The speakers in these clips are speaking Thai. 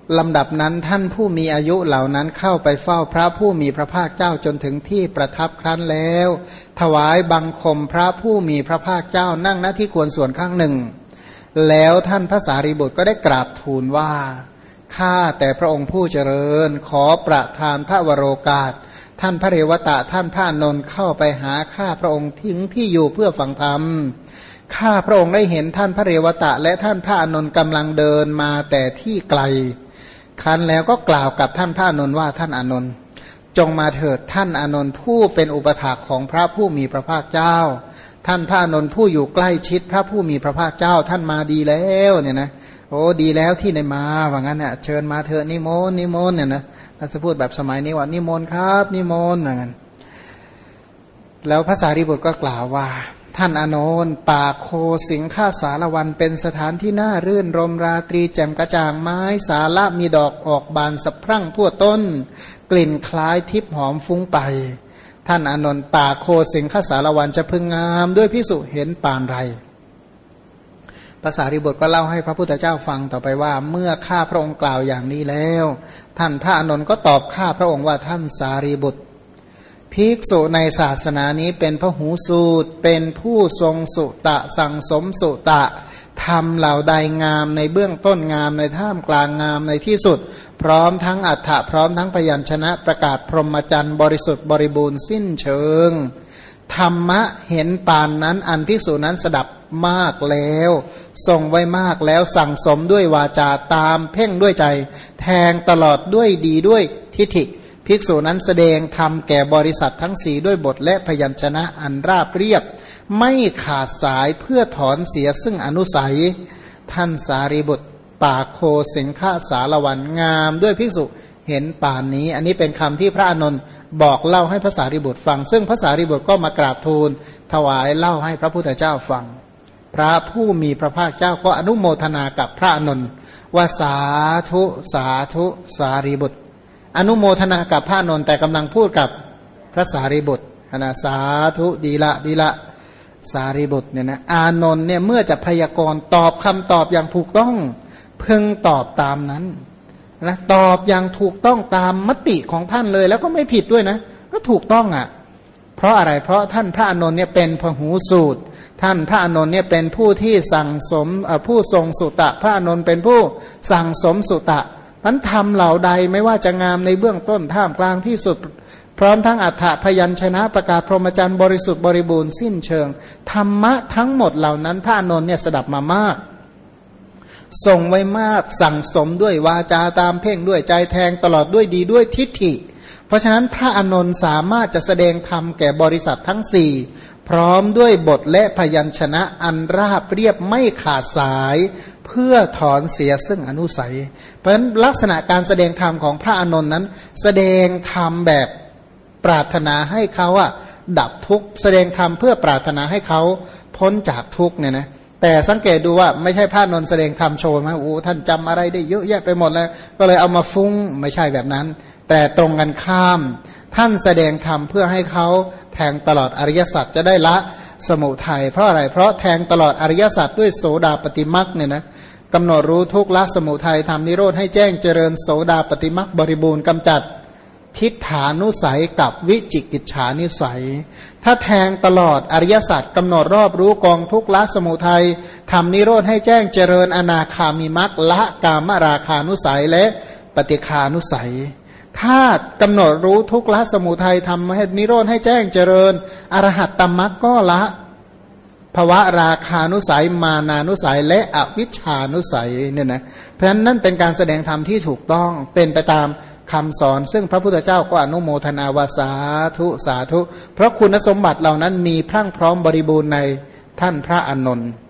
ลำดับนั้นท่านผู้มีอายุเหล่านั้นเข้าไปเฝ้าพระผู้มีพระภาคเจ้าจนถึงที่ประทับครั้นแล้วถวายบังคมพระผู้มีพระภาคเจ้านั่งณที่ควรส่วนข้างหนึ่งแล้วท่านพระสารีบุตรก็ได้กราบทูลว่าข้าแต่พระองค์ผู้เจริญขอประทานพระวโรกาสท่านพระเรวตะท่านพระอานนท์เข้าไปหาข้าพระองค์ทิ้งที่อยู่เพื่อฟังธรรมข้าพระองค์ได้เห็นท่านพระเรวตะและท่านพระอานนท์กำลังเดินมาแต่ที่ไกลคันแล้วก็กล่าวกับท่านพระอานนท์ว่าท่านอานนท์จงมาเถิดท่านอานนท์ผู้เป็นอุปถากของพระผู้มีพระภาคเจ้าท่านพระอานนท์ผู้อยู่ใกล้ชิดพระผู้มีพระภาคเจ้าท่านมาดีแล้วเนี่ยนะโอ้ดีแล้วที่ได้มาว่างั้นเนี่ยเชิญมาเถิดนิมนต์นิมนต์เนี่ยนะถ้าจะพูดแบบสมัยนี้ว่านิมนต์ครับนิมนต์ว่างั้นแล้วพระสารีบุตรก็กล่าวว่าท่านอานนท์ป่าโคสิงค่าสารวันเป็นสถานที่น่ารื่นรมราตรีแจ่มกระจ่างไม้สาละมีดอกออกบานสะพรั่งทั่วต้นกลิ่นคล้ายทิพย์หอมฟุ้งไปท่านอานนท์ป่าโคสิงค่าสารวันจะพึงงามด้วยภิกษุเห็นปานไรพระสารีบุตรก็เล่าให้พระพุทธเจ้าฟังต่อไปว่าเมื่อข้าพระองค์กล่าวอย่างนี้แล้วท่านพระอานนท์ก็ตอบข้าพระองค์ว่าท่านสารีบุตรภิกษุในศาสนานี้เป็นพหูสูตรเป็นผู้ทรงสุตะสั่งสมสุตะทำเหล่าใดงามในเบื้องต้นงามในท่ามกลางงามในที่สุดพร้อมทั้งอัฏฐะพร้อมทั้งพยัญชนะประกาศพรหมจรรย์บริสุทธิ์บริบูรณ์สิ้นเชิงธรรมะเห็นปานนั้นอันภิกษุนั้นสดับมากแล้วทรงไว้มากแล้วสั่งสมด้วยวาจาตามเพ่งด้วยใจแทงตลอดด้วยดีด้วยทิฏฐิภิกษุนั้นแสดงธรรมแก่บริษัททั้งสี่ด้วยบทและพยัญชนะอันราบเรียบไม่ขาดสายเพื่อถอนเสียซึ่งอนุสัยท่านสารีบุตรป่าโคสิงฆสารวันงามด้วยภิกษุเห็นป่านนี้อันนี้เป็นคำที่พระอานนท์บอกเล่าให้พระสารีบุตรฟังซึ่งพระสารีบุตรก็มากราบทูลถวายเล่าให้พระพุทธเจ้าฟังพระผู้มีพระภาคเจ้าก็อนุโมทนากับพระอานนท์ว่าสาธุสาธุสารีบุตรอนุโมทนากับพระอานนท์แต่กำลังพูดกับพระสารีบุตรนะสาธุดีละดีละสารีบุตรเนี่ยนะอานนท์เนี่ยเมื่อจะพยากรณ์ตอบคำตอบอย่างถูกต้องพึงตอบตามนั้นนะตอบอย่างถูกต้องตามมติของท่านเลยแล้วก็ไม่ผิดด้วยนะก็ถูกต้องอ่ะเพราะอะไรเพราะท่านพระอานนท์เนี่ยเป็นพหูสูตรท่านพระอานนท์เนี่ยเป็นผู้ที่สั่งสมผู้ทรงสุตะพระอานนท์เป็นผู้สั่งสมสุตะมันทำเหล่าใดไม่ว่าจะงามในเบื้องต้นท่ามกลางที่สุดพร้อมทั้งอัฏฐพยัญชนะประกาศพรหมจรรย์บริสุทธิ์บริบูรณ์สิ้นเชิงธรรมะทั้งหมดเหล่านั้นพระอานนท์เนี่ยสดับมามากทรงไว้มากสั่งสมด้วยวาจาตามเพ่งด้วยใจแทงตลอดด้วยดีด้วยทิฏฐิเพราะฉะนั้นพระอานนท์สามารถจะแสดงธรรมแก่บริษัททั้งสี่พร้อมด้วยบทและพยัญชนะอันราบเรียบไม่ขาดสายเพื่อถอนเสียซึ่งอนุสัยเพราะฉะนั้นลักษณะการแสดงธรรมของพระอานนท์นั้นแสดงธรรมแบบปรารถนาให้เขาดับทุกข์แสดงธรรมเพื่อปรารถนาให้เขาพ้นจากทุกข์เนี่ยนะแต่สังเกตดูว่าไม่ใช่พระอานนท์แสดงธรรมโชว์มาโอ้ท่านจำอะไรได้เยอะแยะไปหมดแล้วก็เลยเอามาฟุ้งไม่ใช่แบบนั้นแต่ตรงกันข้ามท่านแสดงธรรมเพื่อให้เขาแทงตลอดอริยสัจจะได้ละสมุทัยเพราะอะไรเพราะแทงตลอดอริยสัจด้วยโสดาปฏิมรรคเนี่ยนะกำหนดรู้ทุกข์ละสมุทัยทำนิโรธให้แจ้งเจริญโสดาปฏิมรรคบริบูรณ์กำจัดทิฏฐานุสัยกับวิจิกิจฉานิสัยถ้าแทงตลอดอริยสัจกำหนดรอบรู้กองทุกข์ละสมุทัยทำนิโรธให้แจ้งเจริญอนาคามิมรรคละกามราคานุสัยและปฏิฆานุสัยถ้ากำหนดรู้ทุกข์ละสมุทัยทำให้นิโรธให้แจ้งเจริญอรหัตตมรรคก็ละภวะราคานุสัยมานานุสัยและอวิชชานุสัยเนี่ยนะเพราะฉะนั้นนั่นเป็นการแสดงธรรมที่ถูกต้องเป็นไปตามคำสอนซึ่งพระพุทธเจ้าก็อนุโมทนาวาสาธุสาธุเพราะคุณสมบัติเหล่านั้นมีพรั่งพร้อมบริบูรณ์ในท่านพระอานนท์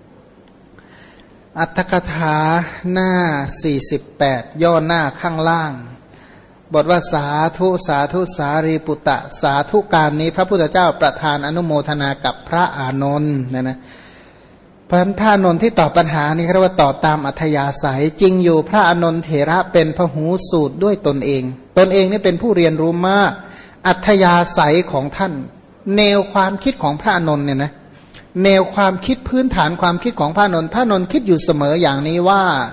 อัตถกถาหน้า48ย่อหน้าข้างล่างบทว่าสาธุสาธุสารีปุตตะสาธุการนี้พระพุทธเจ้าประทานอนุโมทนากับพระอานนท์นะเพราะฉะนั้นพระอานนท์ที่ตอบปัญหานี้เรียกว่าตอบตามอัธยาศัยจริงอยู่พระอานนท์เถระเป็นพหูสูตรด้วยตนเองนี่เป็นผู้เรียนรู้มากอัธยาศัยของท่านแนวความคิดของพระอานนท์เนี่ยนะแนวความคิดพื้นฐานความคิดของพระอานนท์คิดอยู่เสมออย่างนี้ว่า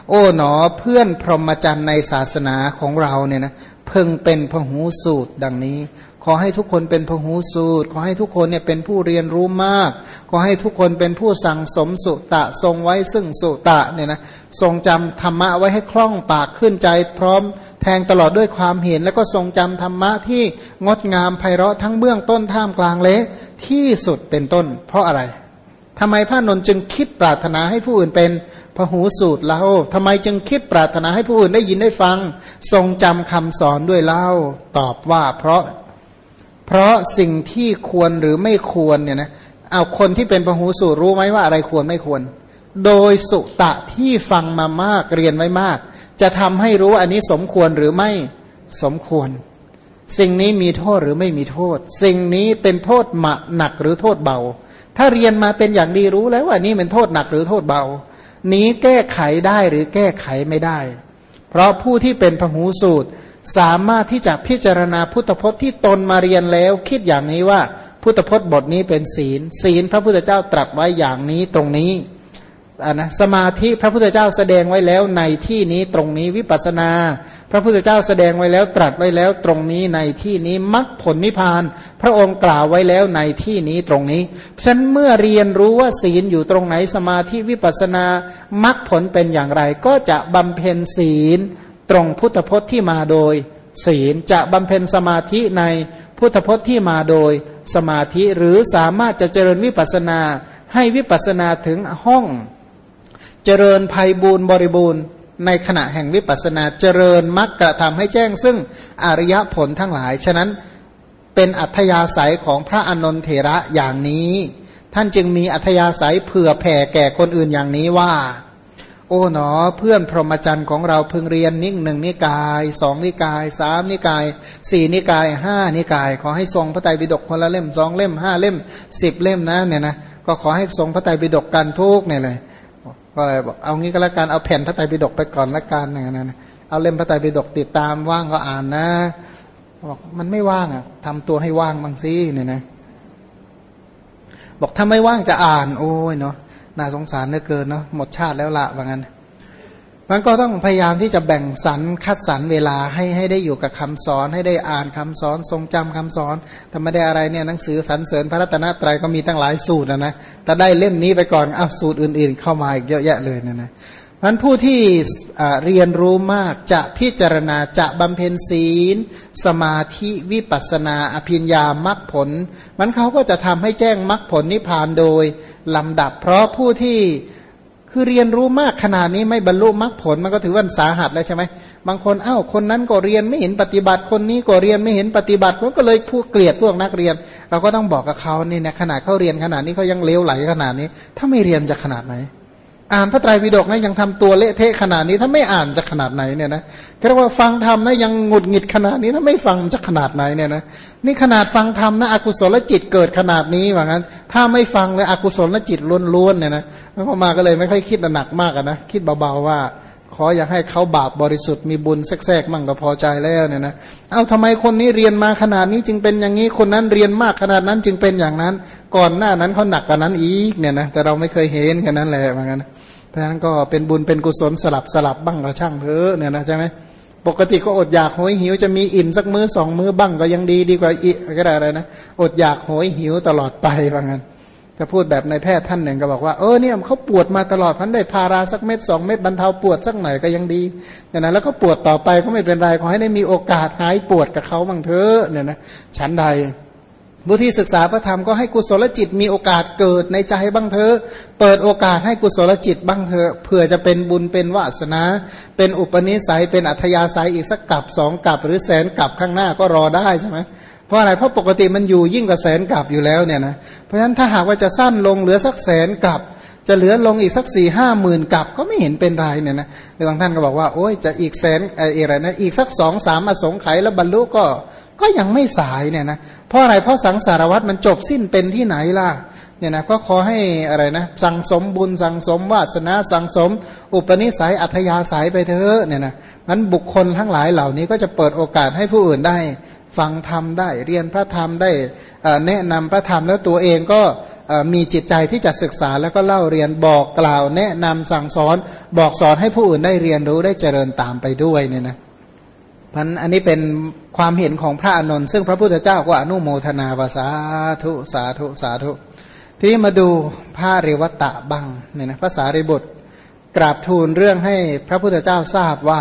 โอ๋หนอเพื่อนพรหมจรรย์ในศาสนาของเราเนี่ยนะเพิ่งเป็นพหูสูตรดังนี้ขอให้ทุกคนเป็นพหูสูตรขอให้ทุกคนเนี่ยเป็นผู้เรียนรู้มากขอให้ทุกคนเป็นผู้สั่งสมสุตะทรงไว้ซึ่งสุตะเนี่ยนะทรงจำธรรมะไว้ให้คล่องปากขึ้นใจพร้อมแทงตลอดด้วยความเห็นแล้วก็ทรงจำธรรมะที่งดงามไพเราะทั้งเบื้องต้นท่ามกลางและที่สุดเป็นต้นเพราะอะไรทำไมพระนนท์จึงคิดปรารถนาให้ผู้อื่นเป็นพหูสูตรเล่าทำไมจึงคิดปรารถนาให้ผู้อื่นได้ยินได้ฟังทรงจำคำสอนด้วยเล่าตอบว่าเพราะสิ่งที่ควรหรือไม่ควรเนี่ยนะเอาคนที่เป็นพหูสูตรรู้ไหมว่าอะไรควรไม่ควรโดยสุตะที่ฟังมามากเรียนไว้มากจะทำให้รู้ว่าอันนี้สมควรหรือไม่สมควรสิ่งนี้มีโทษหรือไม่มีโทษสิ่งนี้เป็นโทษหนักหรือโทษเบาถ้าเรียนมาเป็นอย่างดีรู้แล้วว่านี่เป็นโทษหนักหรือโทษเบานี้แก้ไขได้หรือแก้ไขไม่ได้เพราะผู้ที่เป็นพหูสูตรสามารถที่จะพิจารณาพุทธพจน์ที่ตนมาเรียนแล้วคิดอย่างนี้ว่าพุทธพจน์บทนี้เป็นศีลพระพุทธเจ้าตรัสไว้อย่างนี้ตรงนี้นะสมาธิพระพุทธเจ้าแสดงไว้แล้วในที่นี้ตรงนี้วิปัสสนาพระพุทธเจ้าแสดงไว้แล้วตรัสไว้แล้วตรงนี้ในที่นี้มรรคผลนิพพานพระองค์กล่าวไว้แล้วในที่นี้ตรงนี้ฉะนั้นเมื่อเรียนรู้ว่าศีลอยู่ตรงไหนสมาธิวิปัสสนามรรคผลเป็นอย่างไรก็จะบำเพ็ญศีลตรงพุทธพจน์ที่มาโดยศีลจะบำเพ็ญสมาธิในพุทธพจน์ที่มาโดยสมาธิหรือสามารถจะเจริญวิปัสสนาให้วิปัสสนาถึงห้องเจริญไพบูลย์บริบูรณ์ในขณะแห่งวิปัสสนาเจริญมรรคกระทำให้แจ้งซึ่งอริยผลทั้งหลายฉะนั้นเป็นอัธยาศัยของพระอานนท์เถระอย่างนี้ท่านจึงมีอัธยาศัยเผื่อแผ่แก่คนอื่นอย่างนี้ว่าโอ๋หนอเพื่อนพรหมจรรย์ของเราพึงเรียนหนึ่งนิกายสองนิกายสามนิกายสี่นิกายห้านิกายขอให้ทรงพระไตรปิฎกคนละเล่มสองเล่มห้าเล่ม10 เล่มนะเนี่ยนะก็ขอให้ทรงพระไตรปิฎกกันทุกเนี่ยเลยก็เลยบอกเอางี้ก็แล้วกันเอาแผ่นพระไตรปิฎกไปก่อนละกันอย่างนั้นเอาเล่มพระไตรปิฎกติดตามว่างก็อ่านนะบอกมันไม่ว่างอ่ะทำตัวให้ว่างบางสิเนี่ยนะบอกถ้าไม่ว่างจะอ่านโอ้ยเนาะน่าสงสารเหลือเกินเนาะหมดชาติแล้วละว่างั้นมันก็ต้องพยายามที่จะแบ่งสรรคัดสรรเวลาให้ได้อยู่กับคำสอนให้ได้อ่านคำสอนทรงจำคำสอนแต่ไม่ได้อะไรเนี่ยหนังสือสรรเสริญพระรัตนตรัยก็มีตั้งหลายสูตรนะแต่ได้เล่มนี้ไปก่อนเอาสูตรอื่นๆเข้ามาอีกเยอะแยะเลยนะมันผู้ที่เรียนรู้มากจะพิจารณาจะบำเพ็ญศีลสมาธิวิปัสสนาอภิญญามรรคผลมันเขาก็จะทำให้แจ้งมรรคผลนิพพานโดยลำดับเพราะผู้ที่คือเรียนรู้มากขนาดนี้ไม่บรรลุมรรคผลมันก็ถือว่าสาหัสแล้วใช่ไหมบางคนคนนั้นก็เรียนไม่เห็นปฏิบัติคนนี้ก็เรียนไม่เห็นปฏิบัติมันก็เลยพวกเกลียดพวกนักเรียนเราก็ต้องบอกกับเขานี่นะขนาดเขาเรียนขนาดนี้เขายังเลวไหลขนาดนี้ถ้าไม่เรียนจะขนาดไหนอ่านพระไตรปิฎกนะยังทำตัวเละเทะขนาดนี้ถ้าไม่อ่านจะขนาดไหนเนี่ยนะก็เรียกว่าฟังธรรมนะยังหงุดหงิดขนาดนี้ถ้าไม่ฟังจะขนาดไหนเนี่ยนะนี่ขนาดฟังธรรมนะอกุศลจิตเกิดขนาดนี้ว่างั้นถ้าไม่ฟังเลยอกุศลจิตล้วนๆเนี่ยนะแล้วพอมาก็เลยไม่ค่อยคิดหนักมากนะคิดเบาๆว่าขออยากให้เขาบาปบริสุทธิ์มีบุญแทรกๆมั่งก็พอใจแล้วเนี่ยนะทำไมคนนี้เรียนมาขนาดนี้จึงเป็นอย่างนี้คนนั้นเรียนมากขนาดนั้นจึงเป็นอย่างนั้นก่อนหน้านั้นเขาหนักกว่านั้นอีกเนี่ยนะแต่เราไม่เคยเห็นแค่นั้นแหละว่างั้นเพราะฉะนั้นก็เป็นบุญเป็นกุศลสลับบ้างก็ช่างเถอะเนี่ยนะใช่ไหมปกติก็อดอยากโหยหิวจะมีอิ่มสักมื้อสองมื้อบ้างก็ยังดีกว่าอีกก็ได้อะไรนะอดอยากโหยหิวตลอดไปว่างั้นจะพูดแบบนายแพทย์ท่านหนึ่งก็บอกว่าเนี่ยเขาปวดมาตลอดพันได้พาราสักเม็ด2 เม็ดบรรเทาปวดสักหน่อยก็ยังดีเนี่ยนะแล้วก็ปวดต่อไปก็ไม่เป็นไรขอให้ได้มีโอกาสหายปวดกับเขาบ้างเถอะเนี่ยนะฉันใดผู้ที่ศึกษาพระธรรมก็ให้กุศลจิตมีโอกาสเกิดในใจบ้างเถอะเปิดโอกาสให้กุศลจิตบ้างเถอะเผื่อจะเป็นบุญเป็นวาสนาเป็นอุปนิสัยเป็นอัธยาศัยอีกสักกับ2 กับหรือแสนกับข้างหน้าก็รอได้ใช่ไหมเพราะอะไรเพราะปกติมันอยู่ยิ่งกว่าแสนกับอยู่แล้วเนี่ยนะเพราะฉะนั้นถ้าหากว่าจะสั้นลงเหลือสักแสนกับจะเหลือลงอีกสัก4-5 หมื่นกับก็ไม่เห็นเป็นไรเนี่ยนะบางท่านก็บอกว่าโอ้ยจะอีกแสนอะไรนะอีกสัก2-3 อสงไขยแล้วบรรลุก็ยังไม่สายเนี่ยนะเพราะอะไรเพราะสังสารวัฏมันจบสิ้นเป็นที่ไหนล่ะเนี่ยนะก็ขอให้อะไรนะสั่งสมบุญสั่งสมวาสนาสั่งสมอุปนิสัยอัธยาศัยไปเถอะเนี่ยนะนั้นบุคคลทั้งหลายเหล่านี้ก็จะเปิดโอกาสให้ผู้อื่นได้ฟังธรรมได้เรียนพระธรรมได้แนะนำพระธรรมแล้วตัวเองก็มีจิตใจที่จะศึกษาแล้วก็เล่าเรียนบอกกล่าวแนะนำสั่งสอนบอกสอนให้ผู้อื่นได้เรียนรู้ได้เจริญตามไปด้วยเนี่ยนะพันอันนี้เป็นความเห็นของพระอานนท์ซึ่งพระพุทธเจ้าก็อนุโมทนาว่าสาธุสาธุสาธุทีนี้มาดูพระเรวตะบ้างเนี่ยนะพระสารีบุตรกราบทูลเรื่องให้พระพุทธเจ้าทราบว่า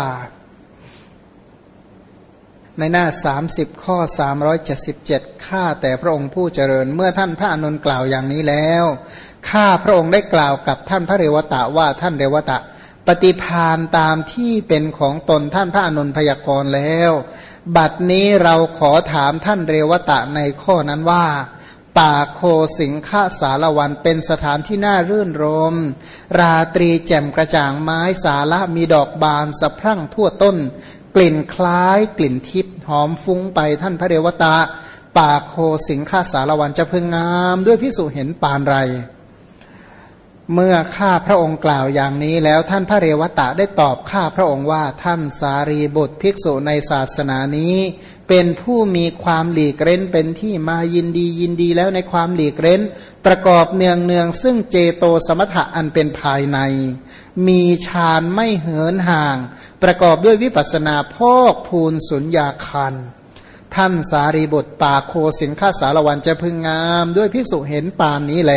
ในหน้า30ข้อ377ข้าแต่พระองค์ผู้เจริญเมื่อท่านพระอานนท์กล่าวอย่างนี้แล้วข้าพระองค์ได้กล่าวกับท่านพระเรวตะว่าท่านเรวตะปฏิภาณตามที่เป็นของตนท่านพระอานนท์พยากรณ์แล้วบัดนี้เราขอถามท่านเรวตะในข้อนั้นว่าป่าโคสิงคสารวันเป็นสถานที่น่ารื่นรมราตรีแจ่มกระจ่างไม้สาละมีดอกบานสะพรั่งทั่วต้นกลิ่นคล้ายกลิ่นทิพย์หอมฟุ้งไปท่านพระเรวตะป่าโคสิงคสารวันจะพึงงามด้วยภิกษุเห็นปานไรเมื่อข้าพระองค์กล่าวอย่างนี้แล้วท่านพระเรวตะได้ตอบข้าพระองค์ว่าท่านสารีบุตรภิกษุในศาสนานี้เป็นผู้มีความหลีกเร้นเป็นที่มายินดีแล้วในความหลีกเร้นประกอบเนืองซึ่งเจโตสมถะอันเป็นภายในมีฌานไม่เหินห่างประกอบด้วยวิปัสสนาพอกพูนสุญญาคันท่านสารีบุตรป่าโคสิงคสารวันจะพึงงามด้วยภิกษุเห็นปานนี้แล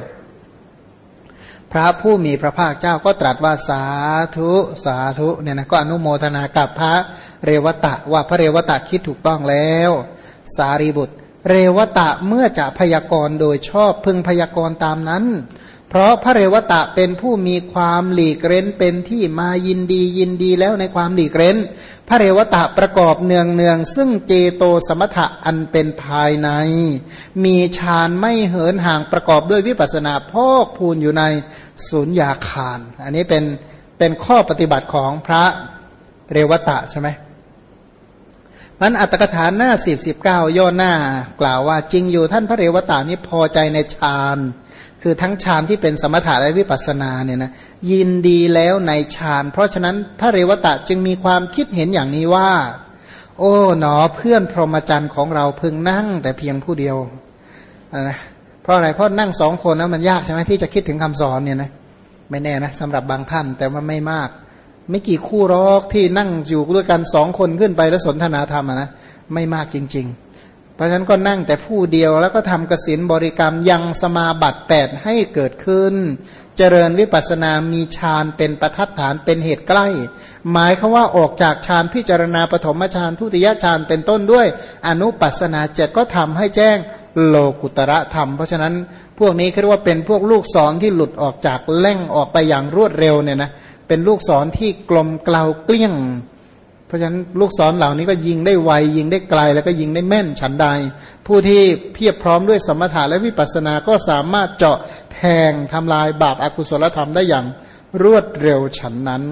พระผู้มีพระภาคเจ้าก็ตรัสว่าสาธุสาธุเนี่ยนะก็อนุโมทนากับพระเรวตะว่าพระเรวตะคิดถูกต้องแล้วสารีบุตรเรวตะเมื่อจะพยากรณ์โดยชอบพึงพยากรณ์ตามนั้นเพราะพระเรวตะเป็นผู้มีความหลีกเร้นเป็นที่มายินดีแล้วในความหลีกเร้นพระเรวตะประกอบเนืองซึ่งเจโตสมถะอันเป็นภายในมีฌานไม่เหินห่างประกอบด้วยวิปัสสนาพอกพูนอยู่ในสุญญาคารอันนี้เป็นข้อปฏิบัติของพระเรวตะใช่ไหมมันอัตถกถาหน้า49ย่อหน้ากล่าวว่าจริงอยู่ท่านพระเรวตะนี้พอใจในฌานคือทั้งฌานที่เป็นสมถะและวิปัสสนาเนี่ยนะยินดีแล้วในฌานเพราะฉะนั้นพระเรวตะจึงมีความคิดเห็นอย่างนี้ว่าโอ้หนอเพื่อนพรหมจรรย์ของเราพึงนั่งแต่เพียงผู้เดียวนะเพราะอะไรเพราะนั่งสองคนนะมันยากใช่ไหมที่จะคิดถึงคำสอนเนี่ยนะไม่แน่นะสำหรับบางท่านแต่ว่าไม่มากไม่กี่คู่รอกที่นั่งอยู่ด้วยกันสองคนขึ้นไปแล้วสนทนาธรรมนะไม่มากจริงๆเพราะฉะนั้นก็นั่งแต่ผู้เดียวแล้วก็ทำกสิณบริกรรมยังสมาบัติ8ให้เกิดขึ้นเจริญวิปัสสนามีฌานเป็นประทัดฐานเป็นเหตุใกล้หมายคือว่าออกจากฌานพิจารณาปฐมฌานทุติยฌานเป็นต้นด้วยอนุปัสสนา7ก็ทำให้แจ้งโลกุตระธรรมเพราะฉะนั้นพวกนี้เรียกว่าเป็นพวกลูกศรที่หลุดออกจากแล่งออกไปอย่างรวดเร็วเนี่ยนะเป็นลูกศรที่กลมเกลาเกลี้ยงเพราะฉะนั้นลูกศรเหล่านี้ก็ยิงได้ไวยิงได้ไกลแล้วก็ยิงได้แม่นฉันใดผู้ที่เพียบพร้อมด้วยสมถะและวิปัสสนาก็สามารถเจาะแทงทำลายบาปอกุศลธรรมได้อย่างรวดเร็วฉันนั้น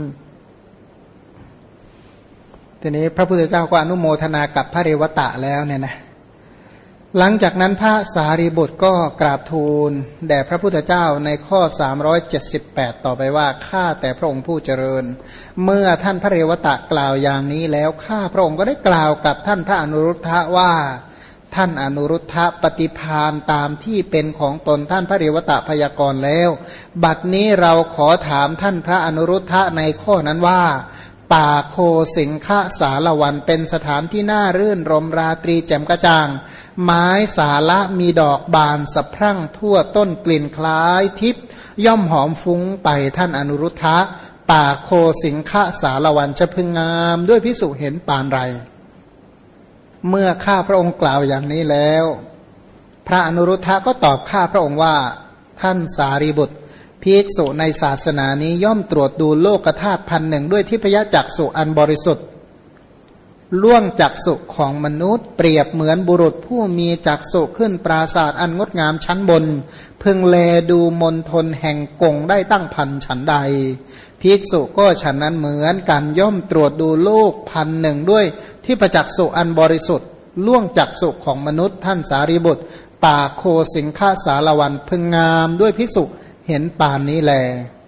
ทีนี้พระพุทธเจ้าก็อนุโมทนากับพระเรวตะแล้วเนี่ยนะหลังจากนั้นพระสารีบุตรก็กราบทูลแด่พระพุทธเจ้าในข้อ378ต่อไปว่าข้าแต่พระองค์ผู้เจริญเมื่อท่านพระเรวตะกล่าวอย่างนี้แล้วข้าพระองค์ก็ได้กล่าวกับท่านพระอนุรุทธะว่าท่านอนุรุทธะปฏิภาณตามที่เป็นของตนท่านพระเรวตะพยากรณ์แล้วบัดนี้เราขอถามท่านพระอนุรุทธะในข้อนั้นว่าป่าโคสิงคสารวันเป็นสถานที่น่ารื่นรมราตรีแจ่มกระจ่างไม้สาละมีดอกบานสะพรั่งทั่วต้นกลิ่นคล้ายทิพย์ย่อมหอมฟุ้งไปท่านอนุรุทธะป่าโคสิงคสารวันจะพึงงามด้วยภิกษุเห็นปานไรเมื่อข้าพระองค์กล่าวอย่างนี้แล้วพระอนุรุทธะก็ตอบข้าพระองค์ว่าท่านสารีบุตรภิกษุในศาสนานี้ย่อมตรวจดูโลกธาตุ1,000ด้วยทิพยจักษุอันบริสุทธิ์ล่วงจักษุของมนุษย์เปรียบเหมือนบุรุษผู้มีจักษุขึ้นปราศาสตร์อันงดงามชั้นบนพึงแลดูมณฑลแห่งกงได้ตั้งพันฉันใดภิกษุก็ฉันนั้นเหมือนกันย่อมตรวจดูโลก1,000ด้วยทิพจักษุอันบริสุทธิ์ล่วงจักษุของมนุษย์ท่านสารีบุตรป่าโคสิงคสารวันพึงงามด้วยภิกษุเห็นปานนี้แล